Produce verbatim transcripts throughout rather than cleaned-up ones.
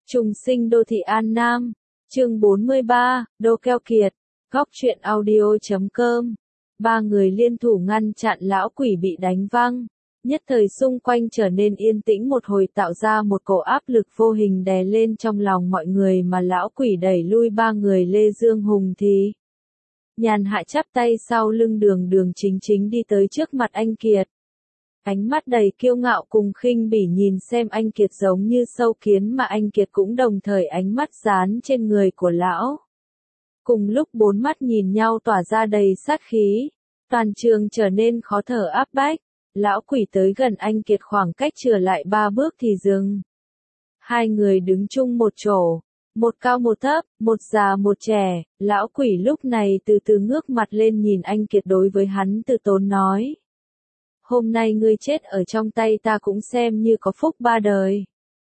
Trùng sinh đô thị An Nam, chương bốn mươi ba, Đô Keo Kiệt, góc truyện audio chấm com. Ba người liên thủ ngăn chặn lão quỷ bị đánh văng. Nhất thời xung quanh trở nên yên tĩnh một hồi, tạo ra một cổ áp lực vô hình đè lên trong lòng mọi người, mà lão quỷ đẩy lui ba người Lê Dương Hùng thì nhàn hạ chắp tay sau lưng, đường đường chính chính đi tới trước mặt anh Kiệt. Ánh mắt đầy kiêu ngạo cùng khinh bỉ nhìn xem anh Kiệt giống như sâu kiến, mà anh Kiệt cũng đồng thời ánh mắt dán trên người của lão. Cùng lúc bốn mắt nhìn nhau tỏa ra đầy sát khí, toàn trường trở nên khó thở áp bách. Lão quỷ tới gần anh Kiệt khoảng cách chừa lại ba bước thì dừng. Hai người đứng chung một chỗ, một cao một thấp, một già một trẻ. Lão quỷ lúc này từ từ ngước mặt lên nhìn anh Kiệt, đối với hắn từ tốn nói: hôm nay ngươi chết ở trong tay ta cũng xem như có phúc ba đời.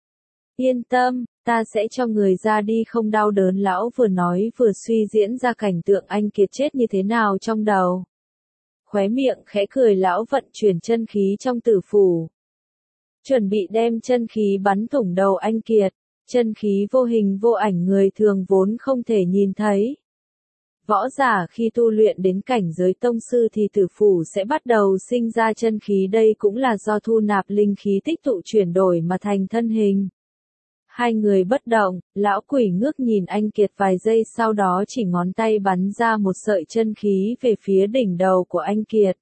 Yên tâm, ta sẽ cho người ra đi không đau đớn. Lão vừa nói vừa suy diễn ra cảnh tượng anh Kiệt chết như thế nào trong đầu. Khóe miệng khẽ cười, lão vận chuyển chân khí trong tử phủ, chuẩn bị đem chân khí bắn thủng đầu anh Kiệt. Chân khí vô hình vô ảnh, người thường vốn không thể nhìn thấy. Võ giả khi tu luyện đến cảnh giới tông sư thì tử phủ sẽ bắt đầu sinh ra chân khí, đây cũng là do thu nạp linh khí tích tụ chuyển đổi mà thành thân hình. Hai người bất động, lão quỷ ngước nhìn anh Kiệt vài giây, sau đó chỉ ngón tay bắn ra một sợi chân khí về phía đỉnh đầu của anh Kiệt.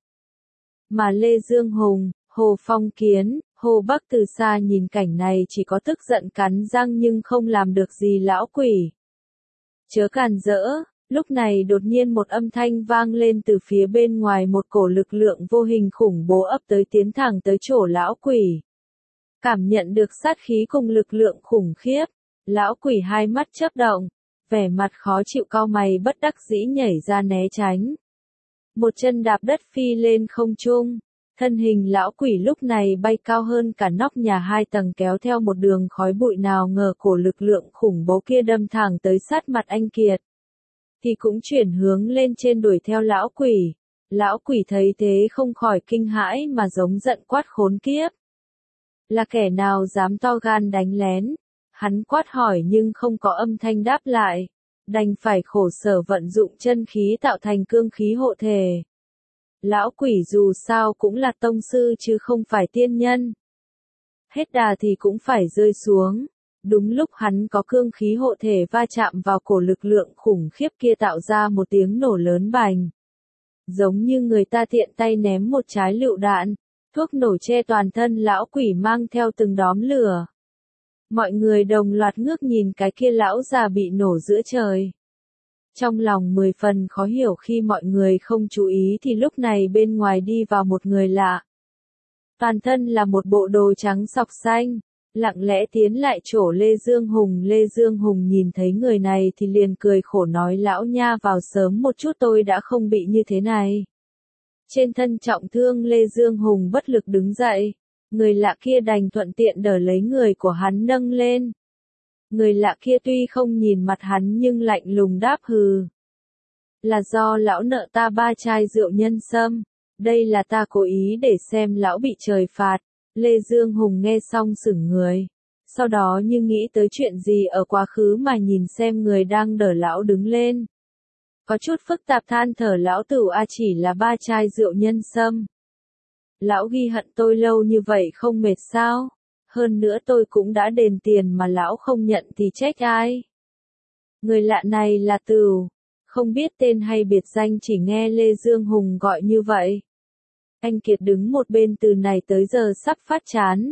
Mà Lê Dương Hùng, Hồ Phong Kiến, Hồ Bắc từ xa nhìn cảnh này chỉ có tức giận cắn răng nhưng không làm được gì. Lão quỷ, chớ càn rỡ. Lúc này đột nhiên một âm thanh vang lên từ phía bên ngoài, một cổ lực lượng vô hình khủng bố ấp tới, tiến thẳng tới chỗ lão quỷ. Cảm nhận được sát khí cùng lực lượng khủng khiếp, lão quỷ hai mắt chớp động, vẻ mặt khó chịu, cau mày bất đắc dĩ nhảy ra né tránh. Một chân đạp đất phi lên không trung, thân hình lão quỷ lúc này bay cao hơn cả nóc nhà hai tầng, kéo theo một đường khói bụi. Nào ngờ cổ lực lượng khủng bố kia đâm thẳng tới sát mặt anh Kiệt, thì cũng chuyển hướng lên trên đuổi theo lão quỷ. Lão quỷ thấy thế không khỏi kinh hãi mà giống giận quát: khốn kiếp! Là kẻ nào dám to gan đánh lén? Hắn quát hỏi nhưng không có âm thanh đáp lại, đành phải khổ sở vận dụng chân khí tạo thành cương khí hộ thể. Lão quỷ dù sao cũng là tông sư chứ không phải tiên nhân. Hết đà thì cũng phải rơi xuống. Đúng lúc hắn có cương khí hộ thể va chạm vào cổ lực lượng khủng khiếp kia, tạo ra một tiếng nổ lớn bành. Giống như người ta tiện tay ném một trái lựu đạn, thuốc nổ che toàn thân lão quỷ mang theo từng đóm lửa. Mọi người đồng loạt ngước nhìn cái kia lão già bị nổ giữa trời. Trong lòng mười phần khó hiểu, khi mọi người không chú ý thì lúc này bên ngoài đi vào một người lạ. Toàn thân là một bộ đồ trắng sọc xanh, lặng lẽ tiến lại chỗ Lê Dương Hùng. Lê Dương Hùng nhìn thấy người này thì liền cười khổ nói: lão nha, vào sớm một chút tôi đã không bị như thế này. Trên thân trọng thương, Lê Dương Hùng bất lực đứng dậy. Người lạ kia đành thuận tiện đỡ lấy người của hắn nâng lên. Người lạ kia tuy không nhìn mặt hắn nhưng lạnh lùng đáp: hừ, là do lão nợ ta ba chai rượu nhân sâm. Đây là ta cố ý để xem lão bị trời phạt. Lê Dương Hùng nghe xong sững người, sau đó như nghĩ tới chuyện gì ở quá khứ mà nhìn xem người đang đỡ lão đứng lên. Có chút phức tạp than thở: lão tửu a, chỉ là ba chai rượu nhân sâm. Lão ghi hận tôi lâu như vậy không mệt sao? Hơn nữa tôi cũng đã đền tiền mà lão không nhận thì trách ai? Người lạ này là Tửu, không biết tên hay biệt danh, chỉ nghe Lê Dương Hùng gọi như vậy. Anh Kiệt đứng một bên từ này tới giờ sắp phát chán.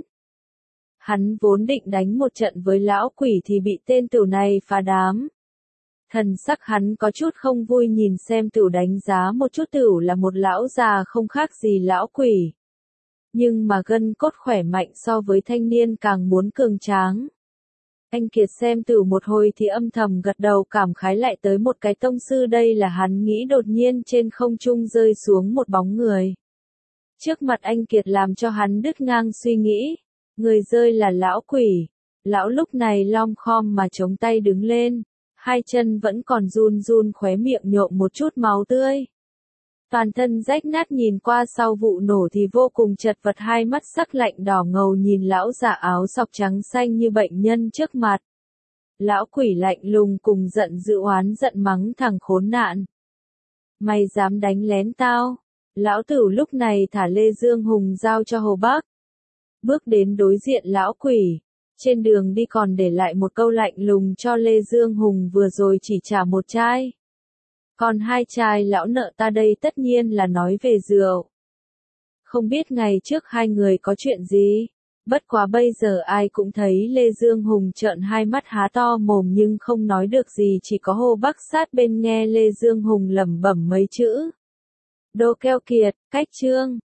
Hắn vốn định đánh một trận với lão quỷ thì bị tên Tửu này phá đám. Thần sắc hắn có chút không vui, nhìn xem Tửu đánh giá một chút. Tửu là một lão già không khác gì lão quỷ, nhưng mà gân cốt khỏe mạnh, so với thanh niên càng muốn cường tráng. Anh Kiệt xem Tửu một hồi thì âm thầm gật đầu, cảm khái lại tới một cái tông sư đây là hắn nghĩ. Đột nhiên trên không trung rơi xuống một bóng người. Trước mặt anh Kiệt làm cho hắn đứt ngang suy nghĩ. Người rơi là lão quỷ. Lão lúc này lom khom mà chống tay đứng lên, hai chân vẫn còn run run, khóe miệng nhộm một chút máu tươi. Toàn thân rách nát, nhìn qua sau vụ nổ thì vô cùng chật vật, hai mắt sắc lạnh đỏ ngầu nhìn lão già áo sọc trắng xanh như bệnh nhân trước mặt. Lão quỷ lạnh lùng cùng giận dữ oán giận mắng thằng khốn nạn. Mày dám đánh lén tao? Lão tử lúc này thả Lê Dương Hùng giao cho Hồ Bắc. Bước đến đối diện lão quỷ. Trên đường đi còn để lại một câu lạnh lùng cho Lê Dương Hùng vừa rồi chỉ trả một chai. Còn hai chai lão nợ ta đây tất nhiên là nói về rượu. Không biết ngày trước hai người có chuyện gì. Bất quá bây giờ ai cũng thấy Lê Dương Hùng trợn hai mắt há to mồm nhưng không nói được gì, chỉ có Hồ Bắc sát bên nghe Lê Dương Hùng lẩm bẩm mấy chữ. Đồ keo kiệt, cách chương.